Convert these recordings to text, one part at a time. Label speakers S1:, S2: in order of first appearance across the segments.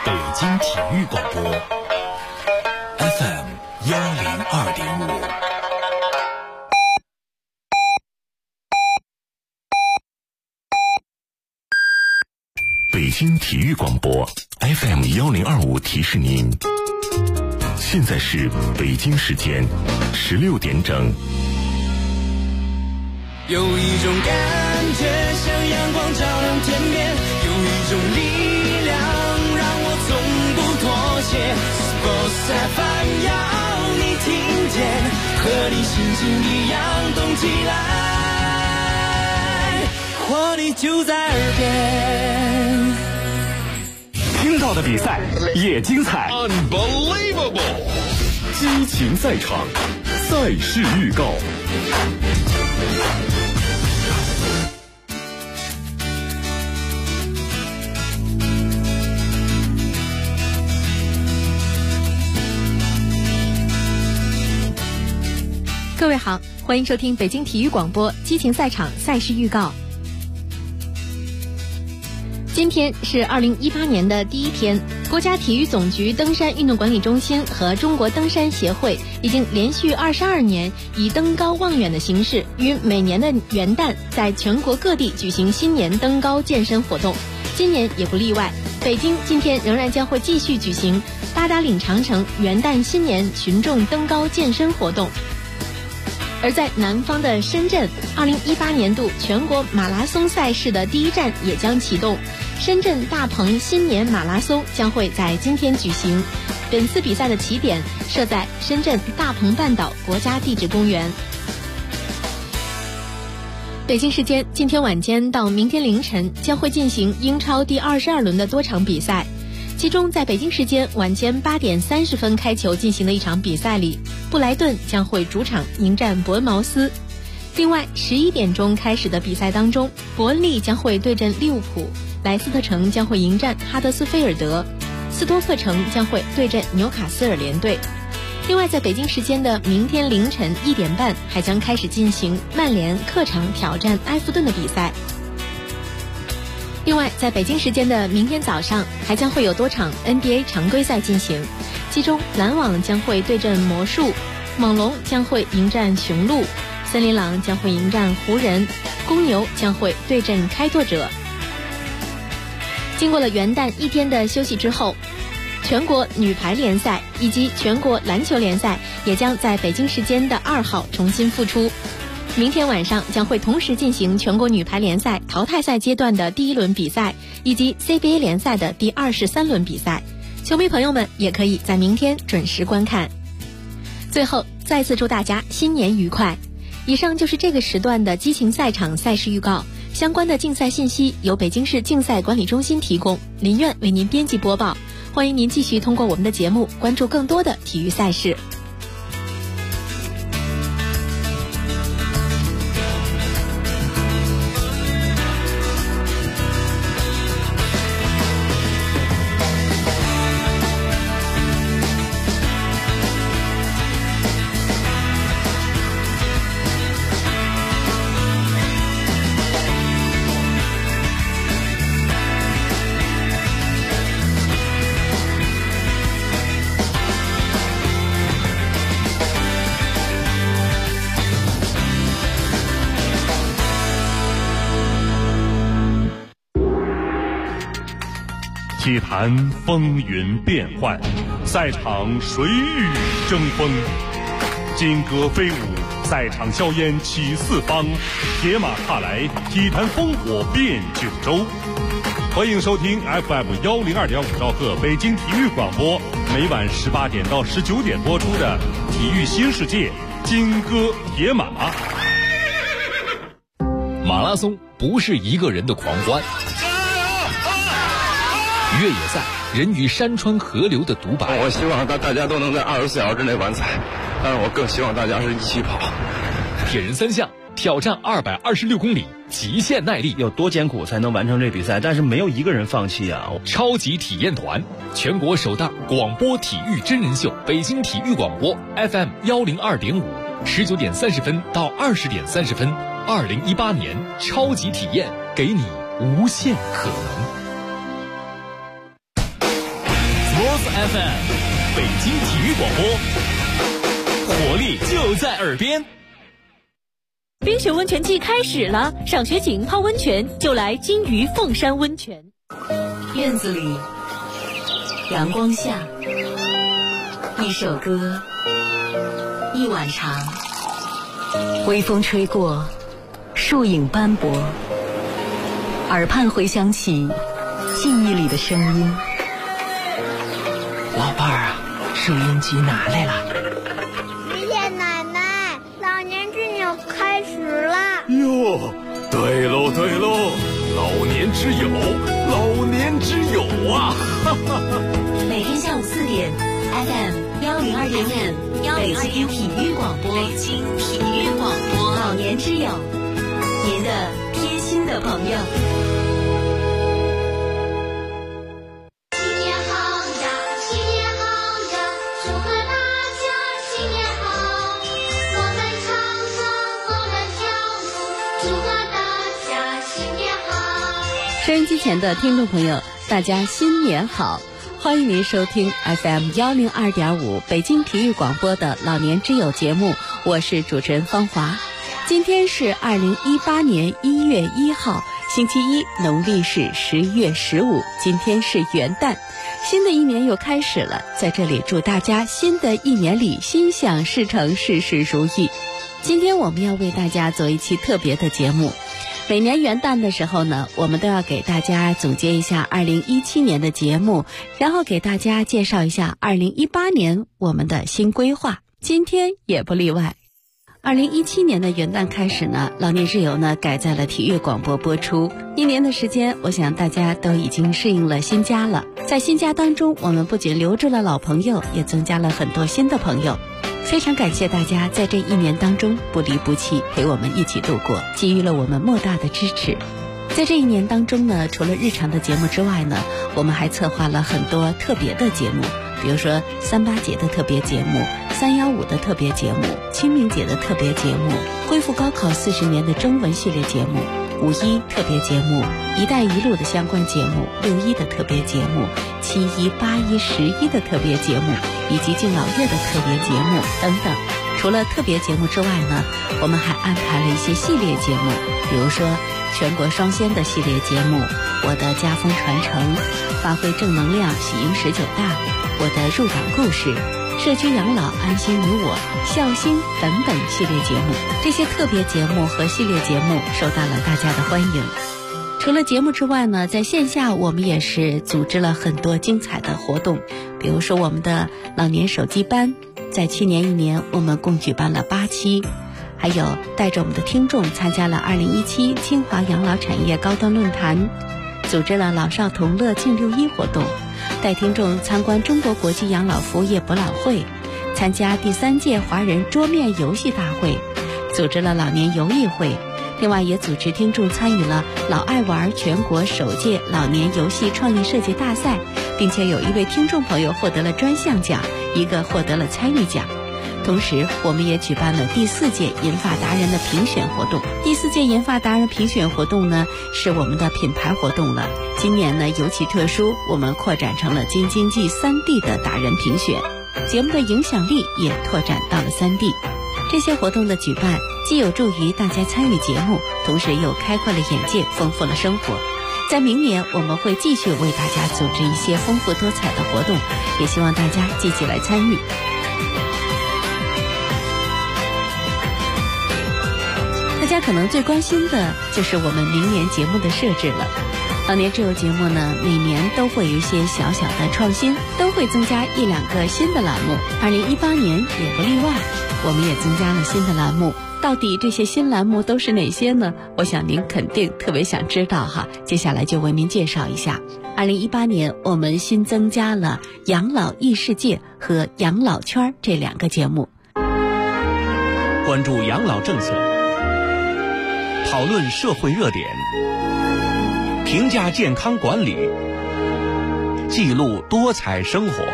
S1: 北京体育广播 FM 102.5。北京体育广播 FM 1025提示您，现在是北京时间16点整。
S2: 有一种感觉像阳光照亮天边，有一种力量让我从不妥协。Sports FM 要你听见，和你心情一样动起来，活力就在耳边。
S3: 听到的比赛也精彩
S4: ，Unbelievable！
S3: 激情赛场，赛事预告。
S5: 各位好，欢迎收听北京体育广播激情赛场赛事预告。今天是2018年的第一天，国家体育总局登山运动管理中心和中国登山协会已经连续22年以登高望远的形式，于每年的元旦在全国各地举行新年登高健身活动。今年也不例外，北京今天仍然将会继续举行八达岭长城元旦新年群众登高健身活动。而在南方的深圳，2018年度全国马拉松赛事的第一站也将启动，深圳大鹏新年马拉松将会在今天举行。本次比赛的起点设在深圳大鹏半岛国家地质公园。北京时间今天晚间到明天凌晨将会进行英超第22轮的多场比赛。其中在北京时间晚间8点30分开球进行的一场比赛里，布莱顿将会主场迎战伯恩茅斯。另外11点钟开始的比赛当中，伯恩利将会对阵利物浦，莱斯特城将会迎战哈德斯菲尔德，斯托克城将会对阵纽卡斯尔联队。另外在北京时间的明天凌晨1点半还将开始进行曼联客场挑战埃弗顿的比赛。另外在北京时间的明天早上还将会有多场 NBA 常规赛进行，其中篮网将会对阵魔术，猛龙将会迎战雄鹿，森林狼将会迎战湖人，公牛将会对阵开拓者。经过了元旦一天的休息之后，全国女排联赛以及全国篮球联赛也将在北京时间的2号重新复出。明天晚上将会同时进行全国女排联赛淘汰赛阶段的第1轮比赛，以及 CBA 联赛的第23轮比赛。球迷朋友们也可以在明天准时观看。最后再次祝大家新年愉快。以上就是这个时段的激情赛场赛事预告，相关的竞赛信息由北京市竞赛管理中心提供，林苑为您编辑播报。欢迎您继续通过我们的节目关注更多的体育赛事。
S6: 体坛风云变幻，赛场谁与争锋？金戈飞舞，赛场硝烟起四方，铁马踏来，体坛烽火遍九州。欢迎收听 FM 102.5兆赫北京体育广播，每晚18点到19点播出的《体育新世界》金戈铁马。
S4: 马拉松不是一个人的狂欢，越野赛人与山川河流的独白。
S7: 我希望大家都能在24小时之内完赛，但是我更希望大家是一起跑。
S4: 铁人3项挑战226公里，极限耐力，
S8: 有多艰苦才能完成这比赛？但是没有一个人放弃啊！
S4: 超级体验团，全国首档广播体育真人秀，北京体育广播 FM 102.5，19点30分到20点30分，2018年超级体验，给你无限可能。 Boss FM， 北京体育广播，活力就在耳边。
S9: 冰雪温泉季开始了，赏雪景泡温泉就来金鱼凤山温泉。
S10: 院子里，阳光下，一首歌，一碗茶，微风吹过，树影斑驳，耳畔回响起记忆里的声音。
S11: 老伴儿啊，收音机拿来了。
S12: 爷爷奶奶，老年之友开始了。
S3: 哟，对喽对喽，老年之友，老年之友啊！哈哈哈。
S10: 每天下午4点 FM102.5，北京体育广播，北京体育广播，老年之友，您的贴心的朋友。
S9: 收音机前的听众朋友，大家新年好！欢迎您收听 FM102.5 北京体育广播的老年之友节目，我是主持人方华。今天是2018年1月1号，星期一，农历是11月15，今天是元旦，新的一年又开始了。在这里祝大家新的一年里心想事成，事事如意。今天我们要为大家做一期特别的节目。每年元旦的时候呢，我们都要给大家总结一下2017年的节目，然后给大家介绍一下2018年我们的新规划，今天也不例外。2017年的元旦开始呢，老年之友呢改在了体育广播播出。1年的时间，我想大家都已经适应了新家了。在新家当中，我们不仅留住了老朋友，也增加了很多新的朋友。非常感谢大家在这1年当中不离不弃，陪我们一起度过，给予了我们莫大的支持。在这1年当中呢，除了日常的节目之外呢，我们还策划了很多特别的节目，比如说38节的特别节目，315的特别节目，清明节的特别节目，恢复高考40年的征文系列节目，5·1特别节目，一带一路的相关节目，6·1的特别节目，7·1、8·1、11的特别节目，以及敬老月的特别节目等等。除了特别节目之外呢，我们还安排了一些系列节目，比如说全国双仙的系列节目，我的家风传承，发挥正能量，喜迎19大，我的入党故事，社区养老安心于我，孝心等等系列节目。这些特别节目和系列节目受到了大家的欢迎。除了节目之外呢，在线下我们也是组织了很多精彩的活动，比如说我们的老年手机班，在去年1年我们共举办了8期，还有带着我们的听众参加了2017清华养老产业高端论坛，组织了老少同乐庆6·1活动，带听众参观中国国际养老服务业博览会，参加第3届华人桌面游戏大会，组织了老年游艺会，另外也组织听众参与了老爱玩全国首届老年游戏创意设计大赛，并且有1位听众朋友获得了专项奖，1个获得了参与奖。同时我们也举办了第4届银发达人的评选活动。第4届银发达人评选活动呢，是我们的品牌活动了。今年呢尤其特殊，我们扩展成了京津冀3地的达人评选，节目的影响力也拓展到了3地。这些活动的举办既有助于大家参与节目，同时又开阔了眼界，丰富了生活。在明年我们会继续为大家组织一些丰富多彩的活动，也希望大家积极来参与。大家可能最关心的就是我们明年节目的设置了。老年之友节目呢，每年都会有一些小小的创新，都会增加1-2个新的栏目。2018年也不例外，我们也增加了新的栏目。到底这些新栏目都是哪些呢？我想您肯定特别想知道哈。接下来就为您介绍一下。2018年我们新增加了养老异世界和养老圈这2个节目，
S6: 关注养老政策，讨论社会热点，评价健康管理，记录多彩生活。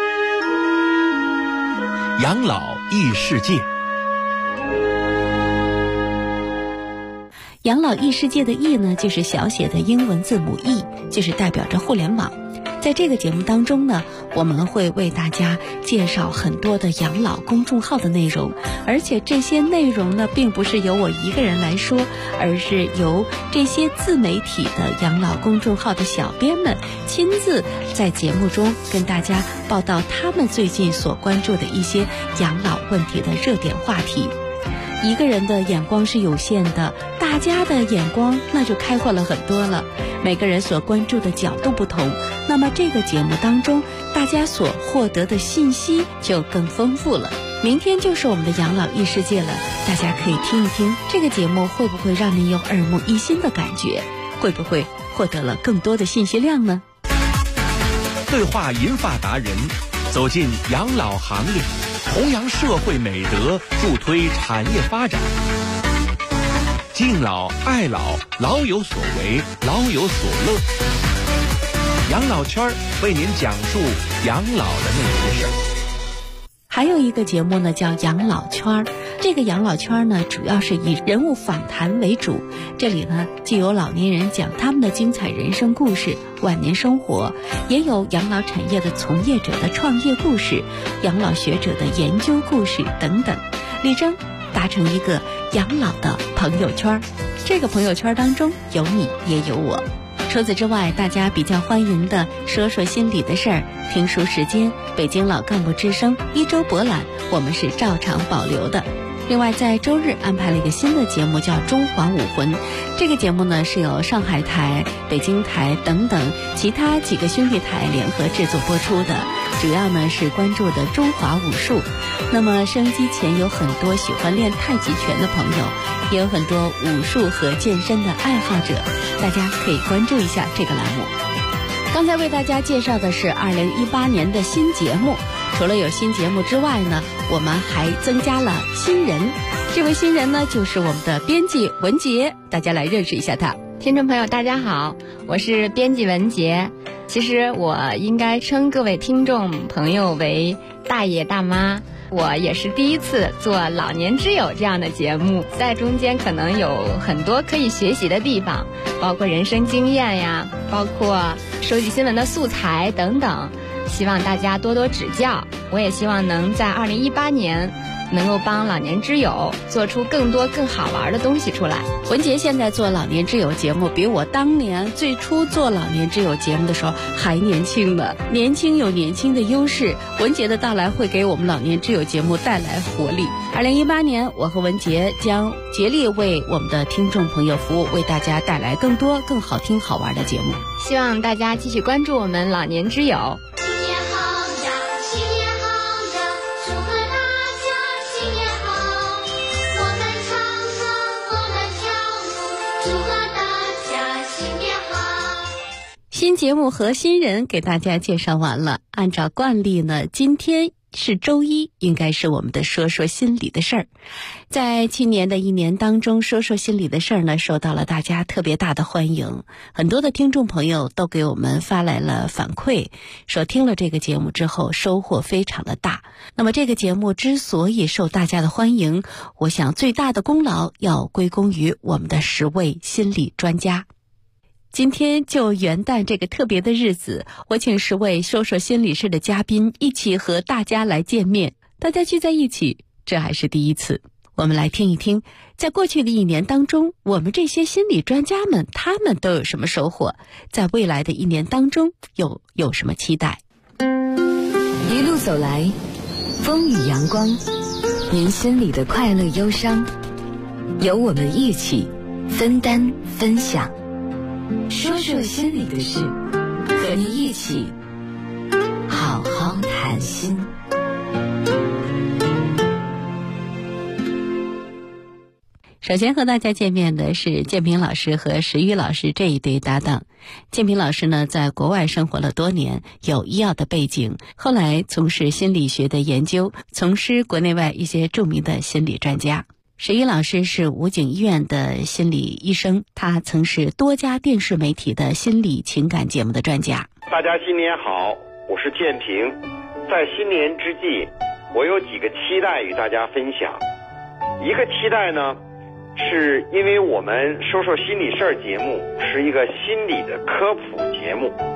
S6: 养老异世界。
S9: 养老异世界的异呢，就是小写的英文字母 E， 就是代表着互联网。 在这个节目当中呢，我们会为大家介绍很多的养老公众号的内容，而且这些内容呢，并不是由我一个人来说，而是由这些自媒体的养老公众号的小编们亲自在节目中跟大家报道他们最近所关注的一些养老问题的热点话题。一个人的眼光是有限的，大家的眼光那就开阔了很多了，每个人所关注的角度不同，那么这个节目当中大家所获得的信息就更丰富了。明天就是我们的养老异世界了，大家可以听一听这个节目，会不会让您有耳目一新的感觉，会不会获得了更多的信息量呢？
S13: 对话银发达人，走进养老行业，弘扬社会美德，助推产业发展。敬老爱老，老有所为，老有所乐。养老圈为您讲述养老的那些事儿。
S9: 还有一个节目呢，叫养老圈。这个养老圈呢，主要是以人物访谈为主。这里呢，既有老年人讲他们的精彩人生故事、晚年生活，也有养老产业的从业者的创业故事、养老学者的研究故事等等，力争达成一个养老的朋友圈。这个朋友圈当中有你也有我。除此之外，大家比较欢迎的说说心里的事儿、听书时间、北京老干部之声、一周博览，我们是照常保留的。另外在周日安排了一个新的节目，叫中华武魂。这个节目呢，是由上海台、北京台等等其他几个兄弟台联合制作播出的，主要呢是关注的中华武术。那么收音机前有很多喜欢练太极拳的朋友，也有很多武术和健身的爱好者，大家可以关注一下这个栏目。刚才为大家介绍的是2018年的新节目，除了有新节目之外呢，我们还增加了新人。这位新人呢，就是我们的编辑文杰，大家来认识一下他。
S14: 听众朋友大家好，我是编辑文杰。其实我应该称各位听众朋友为大爷大妈，我也是第一次做老年之友这样的节目，在中间可能有很多可以学习的地方，包括人生经验呀，包括收集新闻的素材等等，希望大家多多指教。我也希望能在2018年能够帮老年之友做出更多更好玩的东西出来。
S9: 文杰现在做老年之友节目，比我当年最初做老年之友节目的时候还年轻呢。年轻有年轻的优势，文杰的到来会给我们老年之友节目带来活力。2018年，我和文杰将竭力为我们的听众朋友服务，为大家带来更多更好听好玩的节目。
S14: 希望大家继续关注我们老年之友。
S9: 新节目和新人给大家介绍完了，按照惯例呢，今天是周一，应该是我们的说说心里的事儿。在去年的一年当中，说说心里的事儿呢，受到了大家特别大的欢迎，很多的听众朋友都给我们发来了反馈，说听了这个节目之后收获非常的大。那么这个节目之所以受大家的欢迎，我想最大的功劳要归功于我们的10位心理专家。今天就元旦这个特别的日子，我请10位说说心理事的嘉宾一起和大家来见面，大家聚在一起，这还是第一次。我们来听一听，在过去的一年当中，我们这些心理专家们，他们都有什么收获，在未来的一年当中有什么期待。
S10: 一路走来，风雨阳光，您心里的快乐忧伤，由我们一起分担分享。说说心里的事，和您一起好好谈心。
S9: 首先和大家见面的是建平老师和石玉老师这一对搭档。建平老师呢，在国外生活了多年，有医药的背景，后来从事心理学的研究，从师国内外一些著名的心理专家。石玉老师是武警医院的心理医生，他曾是多家电视媒体的心理情感节目的专家。
S15: 大家新年好，我是建平。在新年之际，我有几个期待与大家分享。一个期待呢，是因为我们说说心理事儿节目是一个心理的科普节目，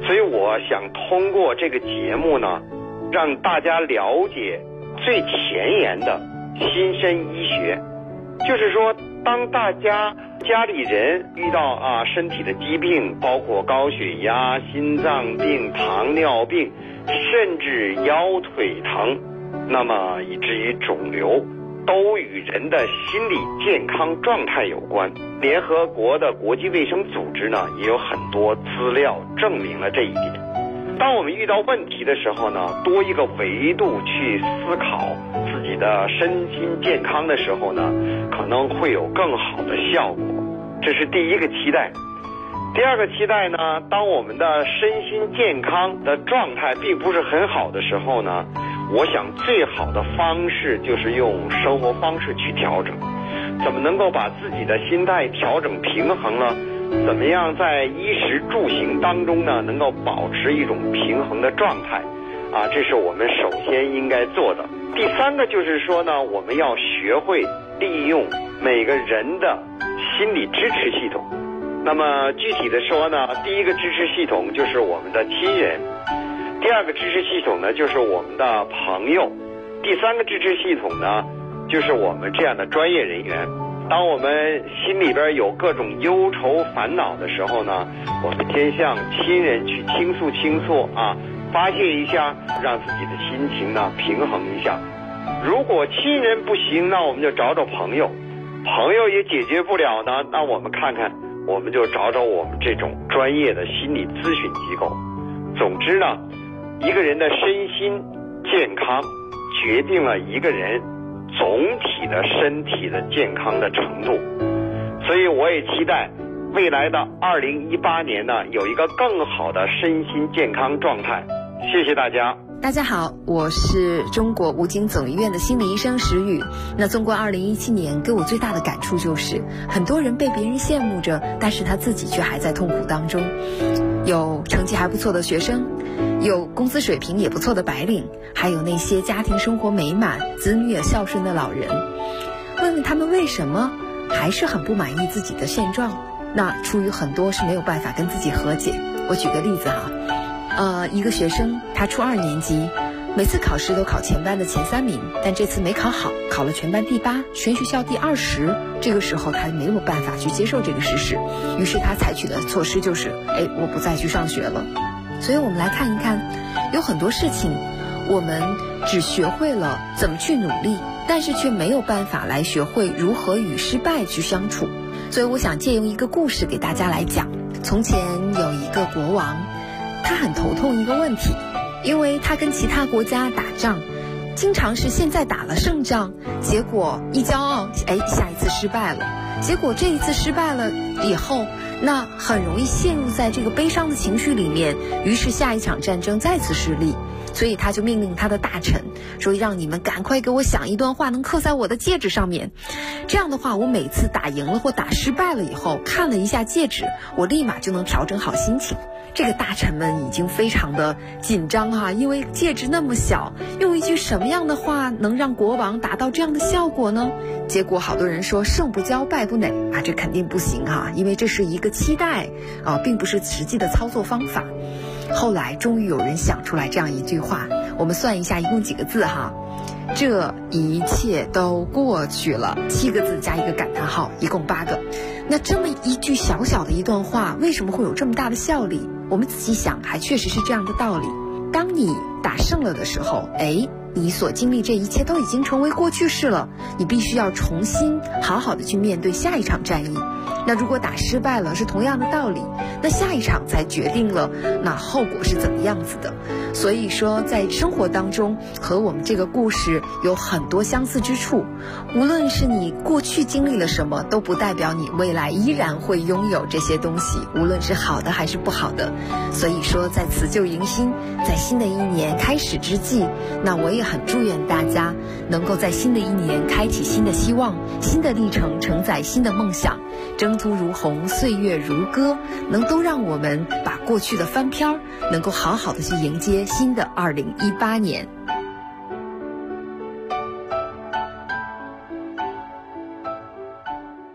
S15: 所以我想通过这个节目呢，让大家了解最前沿的新生医学。就是说，当大家家里人遇到身体的疾病，包括高血压、心脏病、糖尿病，甚至腰腿疼，那么以至于肿瘤，都与人的心理健康状态有关。联合国的国际卫生组织呢，也有很多资料证明了这一点。当我们遇到问题的时候呢，多一个维度去思考自己的身心健康的时候呢，可能会有更好的效果。这是第一个期待。第二个期待呢，当我们的身心健康的状态并不是很好的时候呢，我想最好的方式就是用生活方式去调整。怎么能够把自己的心态调整平衡呢？怎么样在衣食住行当中呢，能够保持一种平衡的状态这是我们首先应该做的。第三个就是说呢，我们要学会利用每个人的心理支持系统。那么具体的说呢，第一个支持系统就是我们的亲人，第二个支持系统呢就是我们的朋友，第三个支持系统呢就是我们这样的专业人员。当我们心里边有各种忧愁烦恼的时候呢，我们先向亲人去倾诉发泄一下，让自己的心情呢平衡一下。如果亲人不行，那我们就找朋友，朋友也解决不了呢，那我们看看，我们就找我们这种专业的心理咨询机构。总之呢，一个人的身心健康决定了一个人总体的身体的健康的程度。所以我也期待未来的2018年呢，有一个更好的身心健康状态。谢谢大家。
S16: 大家好，我是中国武警总医院的心理医生石宇。那纵观2017年，给我最大的感触就是，很多人被别人羡慕着，但是他自己却还在痛苦当中。有成绩还不错的学生，有工资水平也不错的白领，还有那些家庭生活美满、子女也孝顺的老人。问问他们为什么还是很不满意自己的现状？那出于很多是没有办法跟自己和解。我举个例子一个学生他初2年级，每次考试都考前班的前3名，但这次没考好，考了全班第8，全学校第20。这个时候他没有办法去接受这个事实，于是他采取的措施就是我不再去上学了。所以我们来看一看，有很多事情我们只学会了怎么去努力，但是却没有办法来学会如何与失败去相处。所以我想借用一个故事给大家来讲。从前有一个国王，他很头痛一个问题，因为他跟其他国家打仗，经常是现在打了胜仗，结果一骄傲，下一次失败了。结果这一次失败了以后，那很容易陷入在这个悲伤的情绪里面，于是下一场战争再次失利。所以他就命令他的大臣说，让你们赶快给我想一段话能刻在我的戒指上面，这样的话我每次打赢了或打失败了以后，看了一下戒指，我立马就能调整好心情。这个大臣们已经非常的紧张因为戒指那么小，用一句什么样的话能让国王达到这样的效果呢？结果好多人说胜不骄败不馁这肯定不行因为这是一个期待并不是实际的操作方法。后来终于有人想出来这样一句话，我们算一下一共几个字这一切都过去了，7个字加一个感叹号，一共8个。那这么一句小小的一段话，为什么会有这么大的效力？我们仔细想，还确实是这样的道理。当你打胜了的时候，你所经历这一切都已经成为过去式了，你必须要重新好好的去面对下一场战役。那如果打失败了，是同样的道理，那下一场才决定了那后果是怎么样子的。所以说在生活当中和我们这个故事有很多相似之处，无论是你过去经历了什么，都不代表你未来依然会拥有这些东西，无论是好的还是不好的。所以说在辞旧迎新，在新的一年开始之际，那我也很祝愿大家能够在新的一年开启新的希望，新的历程承载新的梦想，征途如虹，岁月如歌，能都让我们把过去的翻篇，能够好好的去迎接新的2018年。
S5: 亲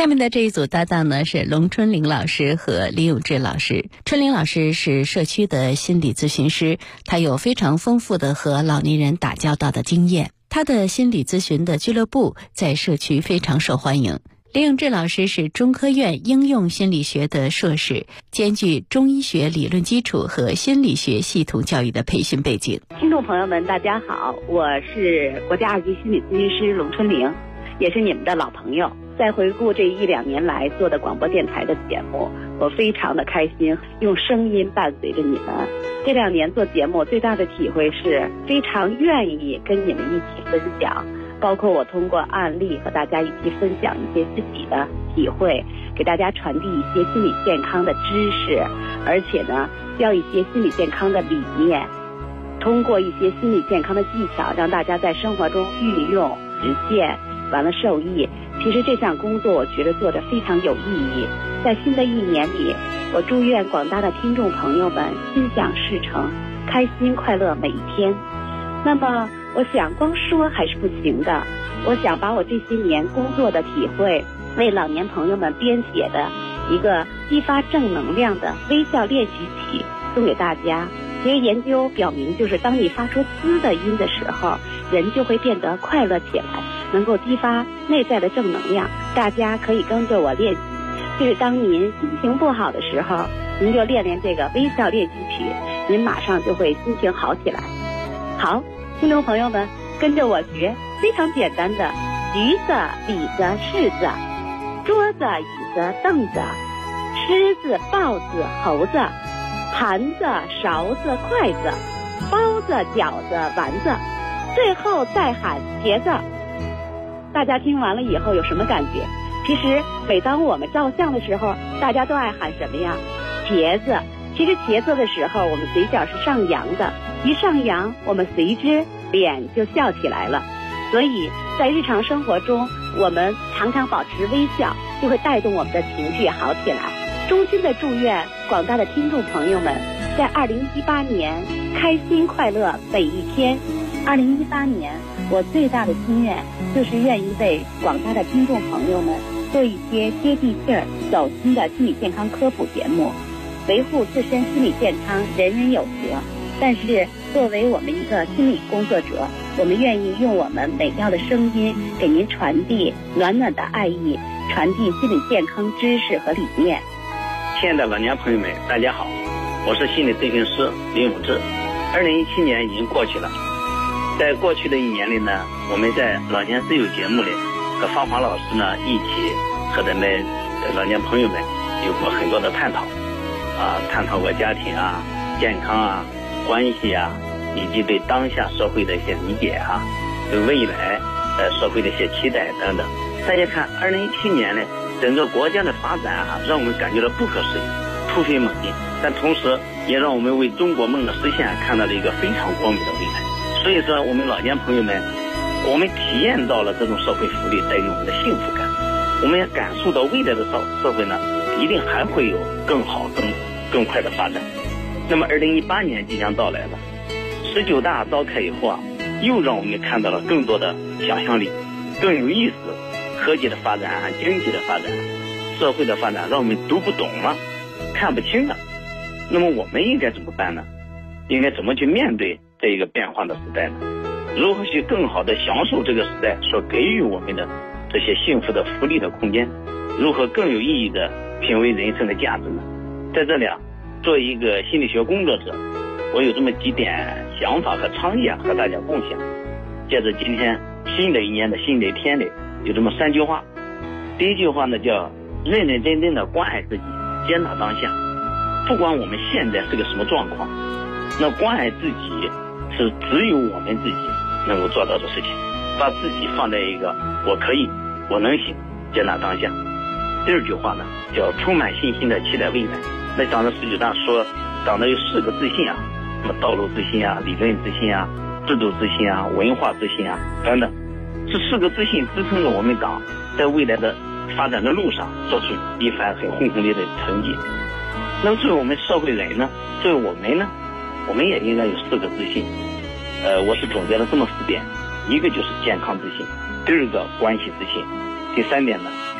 S9: 下面的这一组搭档呢是龙春玲老师和李永志老师。春玲老师是社区的心理咨询师，她有非常丰富的和老年人打交道的经验。她的心理咨询的俱乐部在社区非常受欢迎。李永志老师是中科院应用心理学的硕士，兼具中医学理论基础和心理学系统教育的培训背景。
S17: 听众朋友们，大家好，我是国家2级心理咨询师龙春玲，也是你们的老朋友。在回顾这1-2年来做的广播电台的节目，我非常的开心，用声音伴随着你们。这2年做节目最大的体会是非常愿意跟你们一起分享，包括我通过案例和大家一起分享一些自己的体会，给大家传递一些心理健康的知识，而且呢教一些心理健康的理念，通过一些心理健康的技巧让大家在生活中运用实践，完了受益。其实这项工作我觉得做得非常有意义。在新的1年里，我祝愿广大的听众朋友们心想事成，开心快乐每一天。那么我想光说还是不行的，我想把我这些年工作的体会为老年朋友们编写的一个激发正能量的微笑练习曲送给大家。其实研究表明，就是当你发出滋的音的时候，人就会变得快乐起来，能够激发内在的正能量。大家可以跟着我练习，就是当您心情不好的时候，您就练练这个微笑练习曲，您马上就会心情好起来。好，听众朋友们，跟着我学非常简单的橘子、李子、柿子，桌子、椅子、凳子，狮子、豹子、猴子，盘子、勺子、筷子，包子、饺子、丸子，最后再喊茄子。大家听完了以后有什么感觉？其实每当我们照相的时候，大家都爱喊什么呀？茄子。其实茄子的时候，我们嘴角是上扬的，一上扬，我们随之脸就笑起来了。所以在日常生活中，我们常常保持微笑，就会带动我们的情绪好起来。衷心的祝愿广大的听众朋友们在2018年开心快乐每一天。2018年我最大的心愿就是愿意为广大的听众朋友们做一些接地气儿走心的心理健康科普节目。维护自身心理健康人人有责，但是作为我们一个心理工作者，我们愿意用我们美妙的声音给您传递暖暖的爱意，传递心理健康知识和理念。
S18: 亲爱的老年朋友们，大家好，我是心理咨询师林永志。2017年已经过去了，在过去的1年里呢，我们在老年之友节目里和芳华老师呢一起和咱们老年朋友们有过很多的探讨探讨过家庭啊、健康啊、关系啊，以及对当下社会的一些理解对未来社会的一些期待等等。大家看2017年呢，整个国家的发展让我们感觉到不可思议，突飞猛进，但同时也让我们为中国梦的实现看到了一个非常光明的未来。所以说我们老年朋友们，我们体验到了这种社会福利带给我们的幸福感，我们也感受到未来的社会呢一定还会有更好更快的发展。那么2018年即将到来了，19大召开以后又让我们看到了更多的想象力，更有意思，科技的发展经济的发展，社会的发展让我们读不懂了，看不清了。那么我们应该怎么办呢？应该怎么去面对这一个变化的时代呢？如何去更好的享受这个时代所给予我们的这些幸福的福利的空间？如何更有意义的品味人生的价值呢？在这里作为一个心理学工作者，我有这么几点想法和倡议和大家共享。借着今天新的1年的新的一天里，有这么3句话。第一句话呢叫认认真真的关爱自己，接纳当下。不管我们现在是个什么状况，那关爱自己是只有我们自己能够做到的事情。把自己放在一个我可以，我能行，接纳当下。第2句话呢叫充满信心的期待未来。那讲的19大说讲的有4个自信什么道路自信理论自信制度自信文化自信等等。这4个自信支撑着我们党在未来的发展的路上做出一番很轰轰烈烈的成绩。那么作为我们社会人呢，作为我们呢，我们也应该有4个自信。我是总结了这么4点。一个就是健康自信，第2个关系自信，第3点呢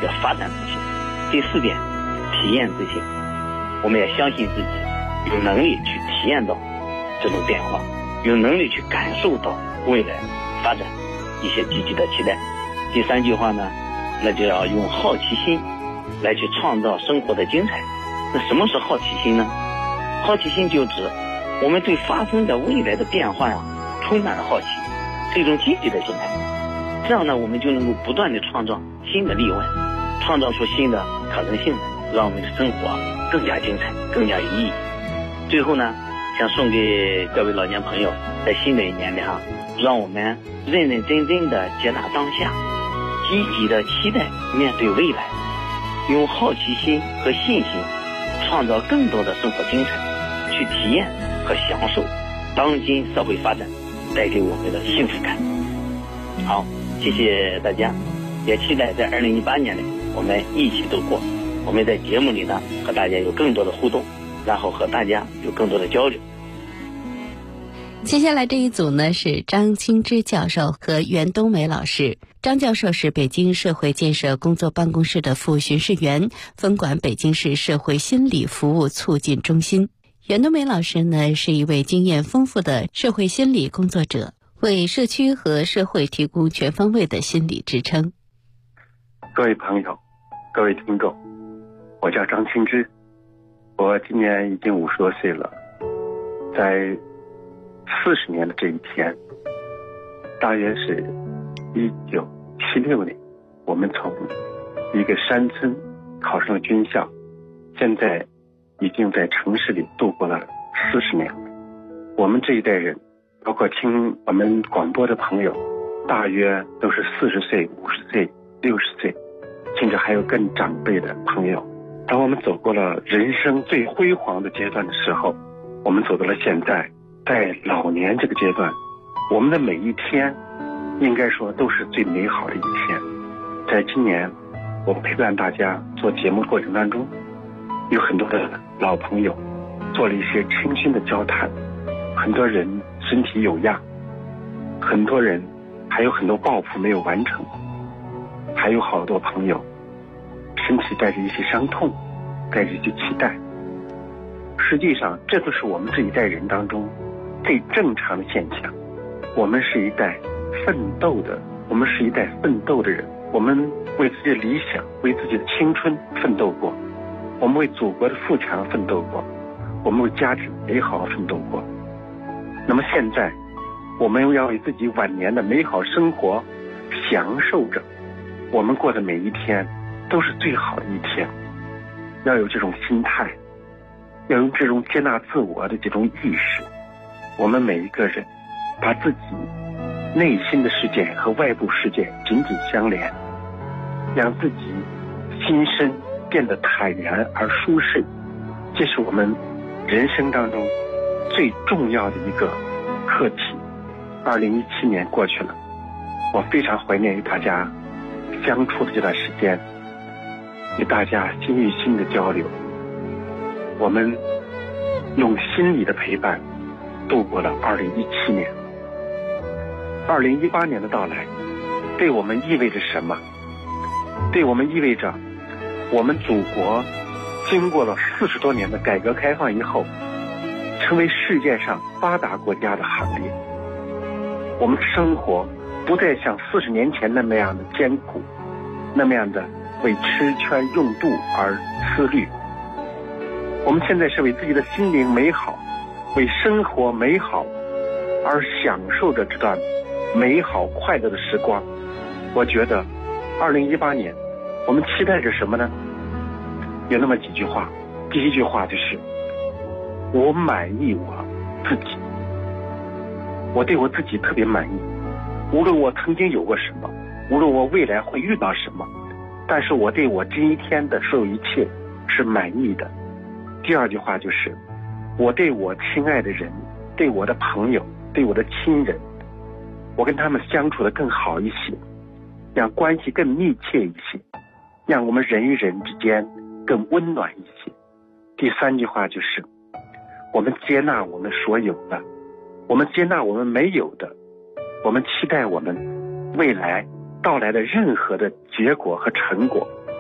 S18: 要发展自信。第4点，体验自信。我们也相信自己有能力去体验到这种变化，有能力去感受到未来发展一些积极的期待。第3句话呢，那就要用好奇心来去创造生活的精彩。那什么是好奇心呢？好奇心就指我们对发生的未来的变化充满了好奇，是一种积极的心态。这样呢，我们就能够不断的创造新的例外，创造出新的可能性，让我们的生活更加精彩，更加有意义。最后呢，想送给各位老年朋友，在新的一年里让我们认认真真的接纳当下，积极的期待面对未来，用好奇心和信心创造更多的生活精彩，去体验和享受当今社会发展带给我们的幸福感。好，谢谢大家，也期待在2018年里我们一起度过。我们在节目里呢和大家有更多的互动，然后和大家有更多的交流。
S9: 接下来这一组呢是张清之教授和袁冬梅老师。张教授是北京社会建设工作办公室的副巡视员，分管北京市社会心理服务促进中心。袁冬梅老师呢是一位经验丰富的社会心理工作者，为社区和社会提供全方位的心理支撑。
S19: 各位朋友，各位听众，我叫张清之，我今年已经50多岁了。在40年的这一天，大约是1976年，我们从一个山村考上了军校，现在已经在城市里度过了40年了。我们这一代人，包括听我们广播的朋友，大约都是40岁、50岁、60岁，甚至还有更长辈的朋友。当我们走过了人生最辉煌的阶段的时候，我们走到了现在，在老年这个阶段，我们的每一天应该说都是最美好的一天。在今年我陪伴大家做节目过程当中，有很多的老朋友做了一些倾心的交谈，很多人身体有恙，很多人还有很多抱负没有完成，还有好多朋友身体带着一些伤痛，带着一些期待。实际上这都是我们这一代人当中最正常的现象。我们是一代奋斗的人，我们为自己的理想，为自己的青春奋斗过，我们为祖国的富强奋斗过，我们为家庭美好奋斗过。那么现在我们又要为自己晚年的美好生活享受着，我们过的每一天都是最好的一天。要有这种心态，要有这种接纳自我的这种意识。我们每一个人把自己内心的世界和外部世界紧紧相连，让自己心身变得坦然而舒适，这是我们人生当中最重要的一个课题。2017年过去了，我非常怀念与大家相处的这段时间，与大家心与心的交流。我们用心理的陪伴度过了2017年。2018年的到来对我们意味着什么？对我们意味着我们祖国经过了40多年的改革开放以后，成为世界上发达国家的行列。我们的生活不再像40年前那么样的艰苦，那么样的为吃穿用度而思虑。我们现在是为自己的心灵美好，为生活美好而享受着这段美好快乐的时光。我觉得2018年我们期待着什么呢？有那么几句话。第一句话就是我满意我自己，我对我自己特别满意，无论我曾经有过什么，无论我未来会遇到什么，但是我对我这一天的所有一切是满意的。第二句话就是我对我亲爱的人，对我的朋友，对我的亲人，我跟他们相处的更好一些，让关系更密切一些，让我们人与人之间更温暖一些。第三句话就是我们接纳我们所有的，我们接纳我们没有的，我们期待我们未来到来的任何的结果和成果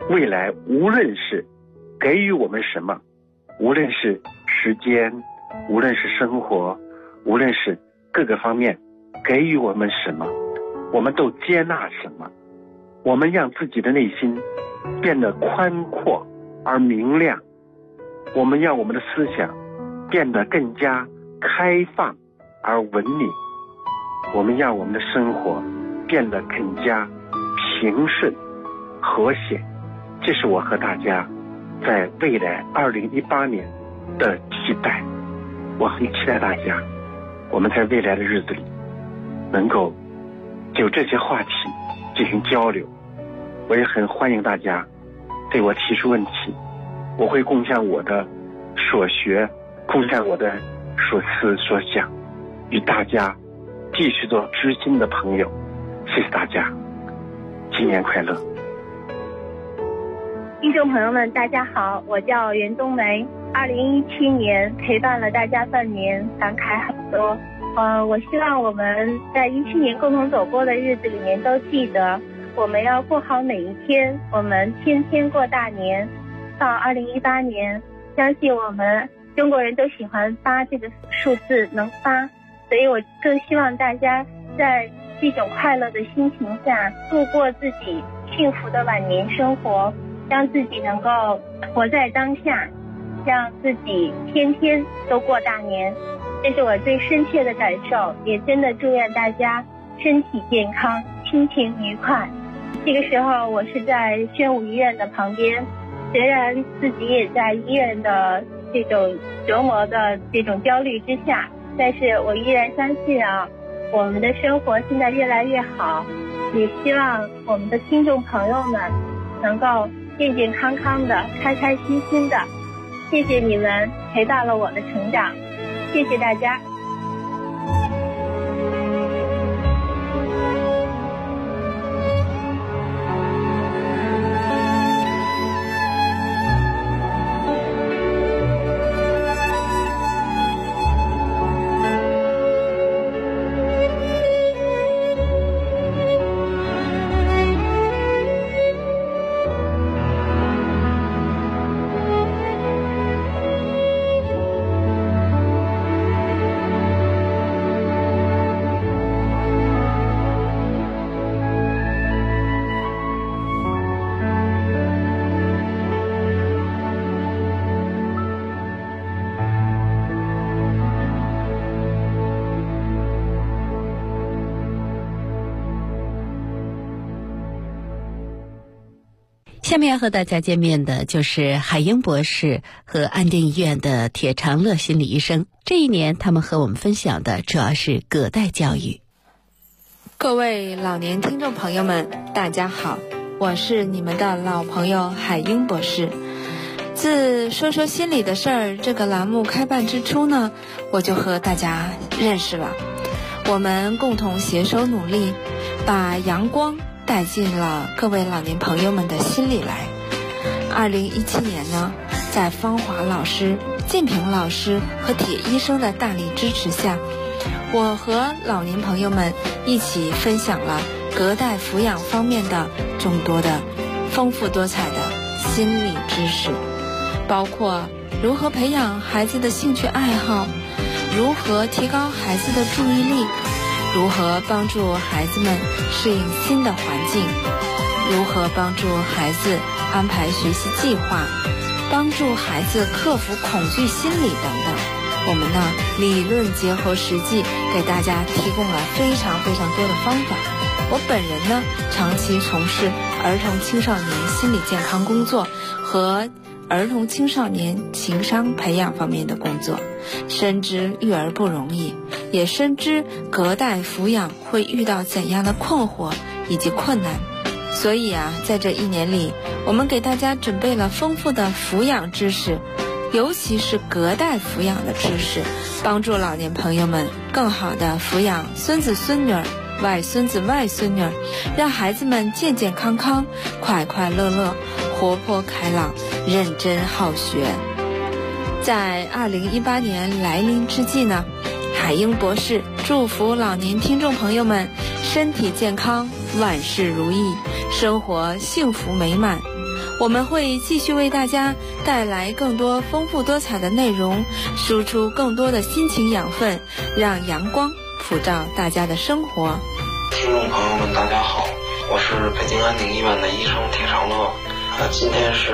S19: 未来无论是给予我们什么，无论是时间，无论是生活，无论是各个方面给予我们什么，我们都接纳什么。我们让自己的内心变得宽阔而明亮，我们让我们的思想变得更加开放而文明，我们让我们的生活变得更加平顺和谐。这是我和大家在未来2018年的期待。我很期待大家我们在未来的日子里能够就这些话题进行交流。我也很欢迎大家对我提出问题，我会贡献我的所学，贡献我的所思所想，与大家继续做知心的朋友。谢谢大家，新年快乐。
S20: 听众朋友们大家好，我叫袁冬梅。2017年陪伴了大家半年，感慨很多。我希望我们在17年共同走过的日子里面都记得，我们要过好每一天，我们天天过大年。到2018年，相信我们中国人都喜欢8这个数字，能8，所以我更希望大家在这种快乐的心情下度过自己幸福的晚年生活，让自己能够活在当下，让自己天天都过大年。这是我最深切的感受，也真的祝愿大家身体健康，心情愉快。这个时候我是在宣武医院的旁边，虽然自己也在医院的这种折磨的这种焦虑之下，但是我依然相信我们的生活现在越来越好，也希望我们的听众朋友们能够健健康康的，开开心心的。谢谢你们陪伴了我的成长，谢谢大家。
S9: 下面要和大家见面的就是海英博士和安定医院的铁长乐心理医生。这一年他们和我们分享的主要是隔代教育。
S21: 各位老年听众朋友们大家好，我是你们的老朋友海英博士。自说说心里的事儿这个栏目开办之初呢，我就和大家认识了，我们共同携手努力，把阳光带进了各位老年朋友们的心里来。2017年呢，在芳华老师、建平老师和铁医生的大力支持下，我和老年朋友们一起分享了隔代抚养方面的众多的丰富多彩的心理知识，包括如何培养孩子的兴趣爱好，如何提高孩子的注意力，如何帮助孩子们适应新的环境，如何帮助孩子安排学习计划，帮助孩子克服恐惧心理等等。我们呢，理论结合实际，给大家提供了非常非常多的方法。我本人呢，长期从事儿童青少年心理健康工作和儿童青少年情商培养方面的工作，深知育儿不容易，也深知隔代抚养会遇到怎样的困惑以及困难。所以在这一年里，我们给大家准备了丰富的抚养知识，尤其是隔代抚养的知识，帮助老年朋友们更好地抚养孙子孙女儿、外孙子外孙女儿，让孩子们健健康康、快快乐乐、活泼开朗、认真好学。在2018年来临之际呢，海英博士祝福老年听众朋友们身体健康，万事如意，生活幸福美满。 我们会继续为大家带来更多丰富多彩的内容，输出更多的心情养分，让阳光普照大家的生活。
S1: 听众朋友们大家好，我是北京安定医院的医生铁长乐。今天是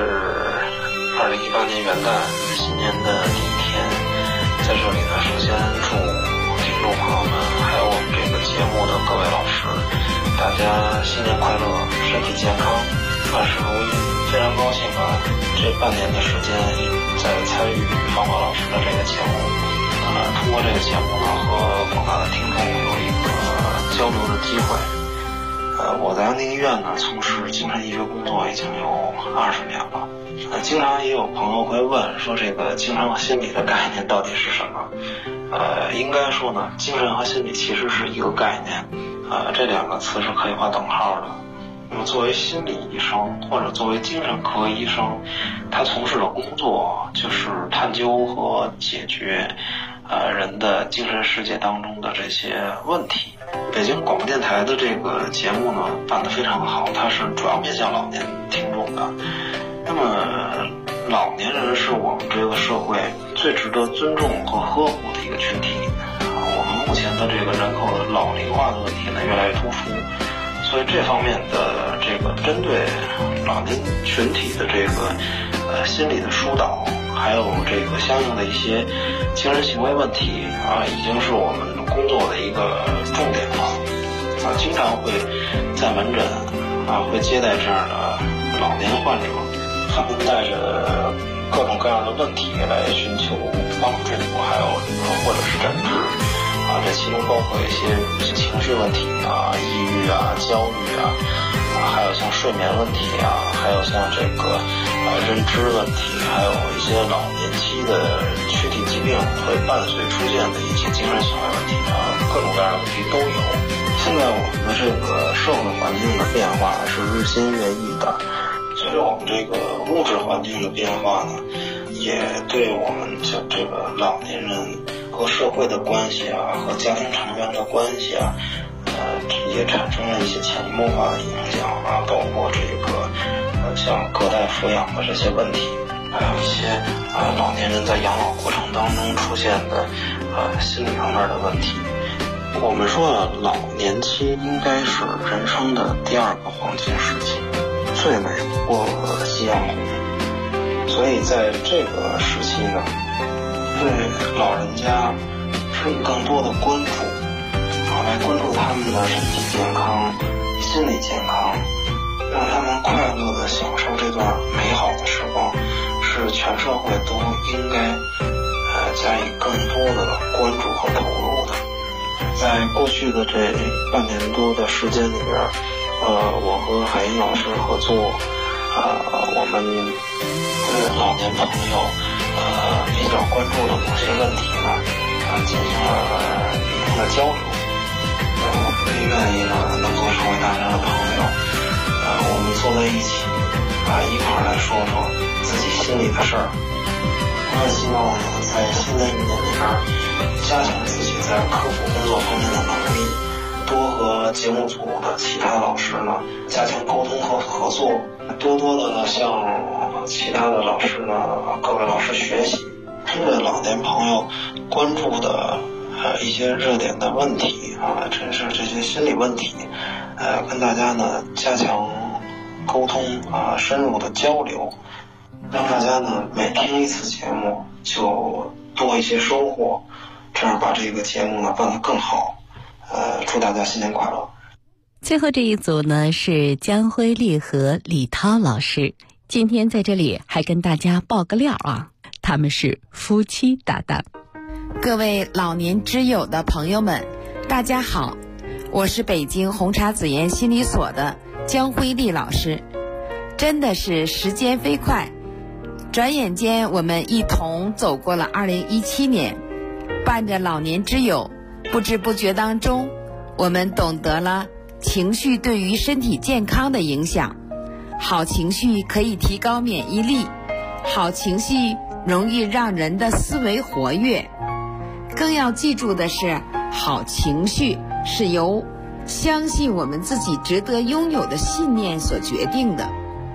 S1: 2018年元旦，新年的第一天，在这里呢，首先祝听众朋友们还有我们这个节目的各位老师，大家新年快乐，身体健康，万事如意。非常高兴这半年的时间在参与芳华老师的这个节目，通过这个节目呢，和广大的听众有一个交流的机会。我在安定医院呢从事精神医学工作已经有20年了。经常也有朋友会问说，这个精神和心理的概念到底是什么？应该说呢，精神和心理其实是一个概念，这两个词是可以划等号的。那么作为心理医生或者作为精神科医生，他从事的工作就是探究和解决人的精神世界当中的这些问题。北京广播电台的这个节目呢办得非常好，它是主要面向老年听众的。那么老年人是我们这个社会最值得尊重和呵护的一个群体。我们目前的这个人口的老龄化的问题呢越来越突出，所以这方面的这个针对老年群体的这个心理的疏导，还有这个相应的一些精神行为问题已经是我们工作的一个重点了。经常会在门诊会接待这样的老年患者，他们带着各种各样的问题来寻求帮助，还有或者是诊治。这其中包括一些情绪问题抑郁焦虑还有像睡眠问题还有像这个认知问题，还有一些老年期的躯体疾病会伴随出现的一些精神行为问题各种各样的问题都有。现在我们的这个社会环境的变化是日新月异的，随着我们这个物质环境的变化呢，也对我们这个老年人和社会的关系和家庭成员的关系也产生了一些潜移默化的影响包括这个像隔代抚养的这些问题，还有一些老年人在养老过程当中出现的心理方面的问题。我们说老年期应该是人生的第2个黄金时期，最美不过夕阳红，所以在这个时期呢，对老人家是以更多的关注来关注他们的身体健康、心理健康，让他们快乐地享受这段美好的时光，是全社会都应该加以更多的关注和投入的。在过去的这半年多的时间里边，我和海英老师合作，我们老年朋友比较关注的某些问题呢，进行了一定的交流。我们也愿意呢能够成为大家的朋友，我们坐在一起一块儿来说说自己心里的事儿。我也希望在新的一年里边加强自己在科普工作方面的能力，多和节目组的其他老师呢加强沟通和合作，多多的向其他的老师呢各位老师学习，针对老年朋友关注的一些热点的问题真是这些心理问题跟大家呢加强沟通深入的交流，让大家呢每听一次节目就多一些收获，这样把这个节目呢办得更好。祝大家新年快乐。
S9: 最后这一组呢是江辉丽和李涛老师，今天在这里还跟大家爆个料他们是夫妻搭档。
S21: 各位老年之友的朋友们，大家好，我是北京红茶紫妍心理所的江辉丽老师。真的是时间飞快，转眼间我们一同走过了2017年，伴着老年之友，不知不觉当中，我们懂得了情绪对于身体健康的影响。好情绪可以提高免疫力，好情绪容易让人的思维活跃。更要记住的是，好情绪是由相信我们自己值得拥有的信念所决定的。